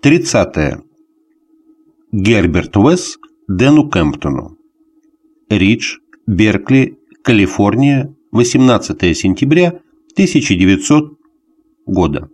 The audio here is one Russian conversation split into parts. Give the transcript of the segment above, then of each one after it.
30. Герберт Уэсс Дэну Кемптону. Ридж, Беркли, Калифорния, 18 сентября 1900 года.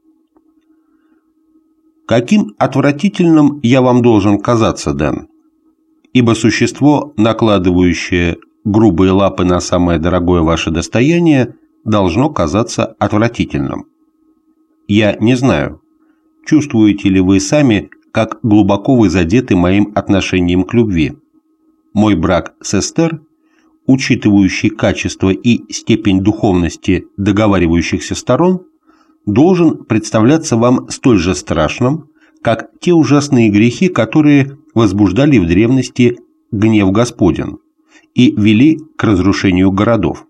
Каким отвратительным я вам должен казаться, Дэн, ибо существо, накладывающее грубые лапы на самое дорогое ваше достояние, должно казаться отвратительным. Я не знаю, чувствуете ли вы сами, как глубоко вы задеты моим отношением к любви. Мой брак с Эстер, учитывающий качество и степень духовности договаривающихся сторон, должен представляться вам столь же страшным, как те ужасные грехи, которые возбуждали в древности гнев Господен и вели к разрушению городов.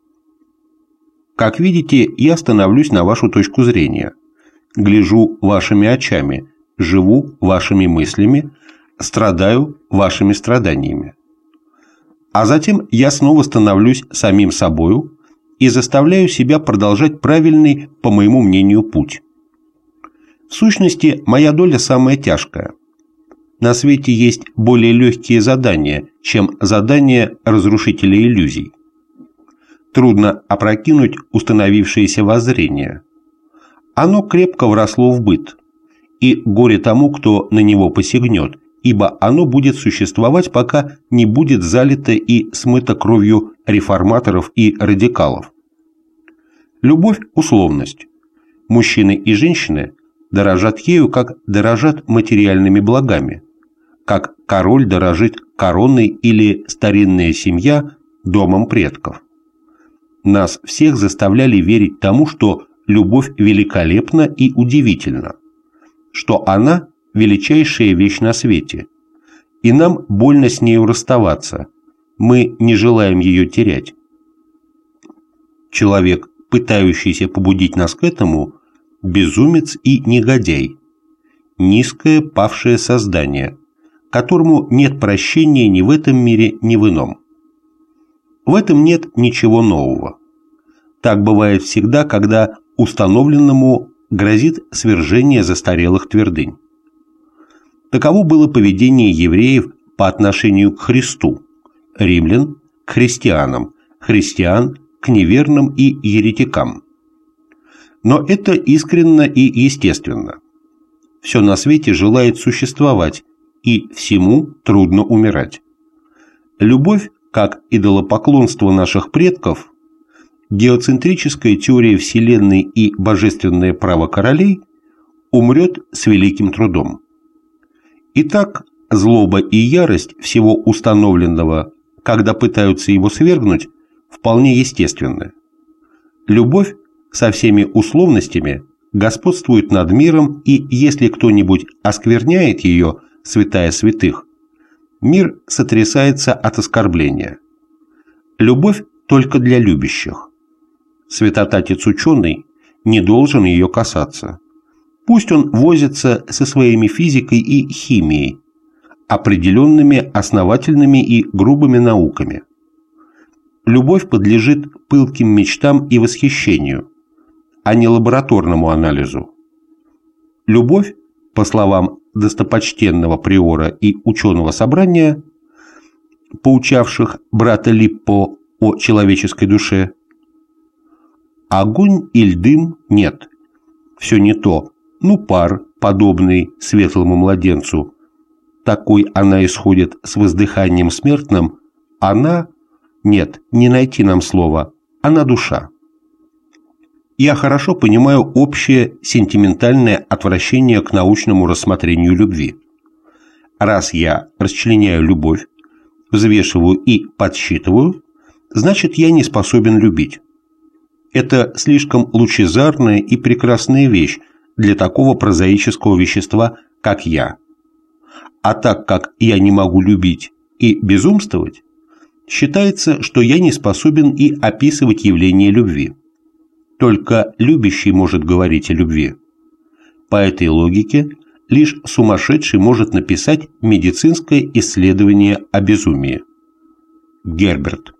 Как видите, я становлюсь на вашу точку зрения, гляжу вашими очами, живу вашими мыслями, страдаю вашими страданиями. А затем я снова становлюсь самим собою и заставляю себя продолжать правильный, по моему мнению, путь. В сущности, моя доля самая тяжкая. На свете есть более легкие задания, чем задания разрушителя иллюзий. Трудно опрокинуть установившееся воззрение. Оно крепко вросло в быт, и горе тому, кто на него посягнет, ибо оно будет существовать, пока не будет залито и смыто кровью реформаторов и радикалов. Любовь – условность. Мужчины и женщины дорожат ею, как дорожат материальными благами, как король дорожит короной или старинная семья домом предков. Нас всех заставляли верить тому, что любовь великолепна и удивительна, что она – величайшая вещь на свете, и нам больно с нею расставаться, мы не желаем ее терять. Человек, пытающийся побудить нас к этому, безумец и негодяй, низкое павшее создание, которому нет прощения ни в этом мире, ни в ином. В этом нет ничего нового. Так бывает всегда, когда установленному грозит свержение застарелых твердынь. Таково было поведение евреев по отношению к Христу, римлян – к христианам, христиан – к неверным и еретикам. Но это искренно и естественно. Все на свете желает существовать, и всему трудно умирать. Любовь, как идолопоклонство наших предков, геоцентрическая теория Вселенной и божественное право королей, умрет с великим трудом. Итак, злоба и ярость всего установленного, когда пытаются его свергнуть, вполне естественны. Любовь со всеми условностями господствует над миром, и если кто-нибудь оскверняет ее, святая святых, мир сотрясается от оскорбления. Любовь только для любящих. Святотатец ученый не должен ее касаться. Пусть он возится со своими физикой и химией, определенными основательными и грубыми науками. Любовь подлежит пылким мечтам и восхищению, а не лабораторному анализу. Любовь, по словам достопочтенного приора и ученого собрания, поучавших брата Липпо о человеческой душе, огонь или дым нет, все не то. Пар, подобный светлому младенцу, такой она исходит с воздыханием смертным, она, нет, не найти нам слова, она душа. Я хорошо понимаю общее сентиментальное отвращение к научному рассмотрению любви. Раз я расчленяю любовь, взвешиваю и подсчитываю, значит, я не способен любить. Это слишком лучезарная и прекрасная вещь для такого прозаического вещества, как я. А так как я не могу любить и безумствовать, считается, что я не способен и описывать явление любви. Только любящий может говорить о любви. По этой логике лишь сумасшедший может написать медицинское исследование о безумии. Герберт.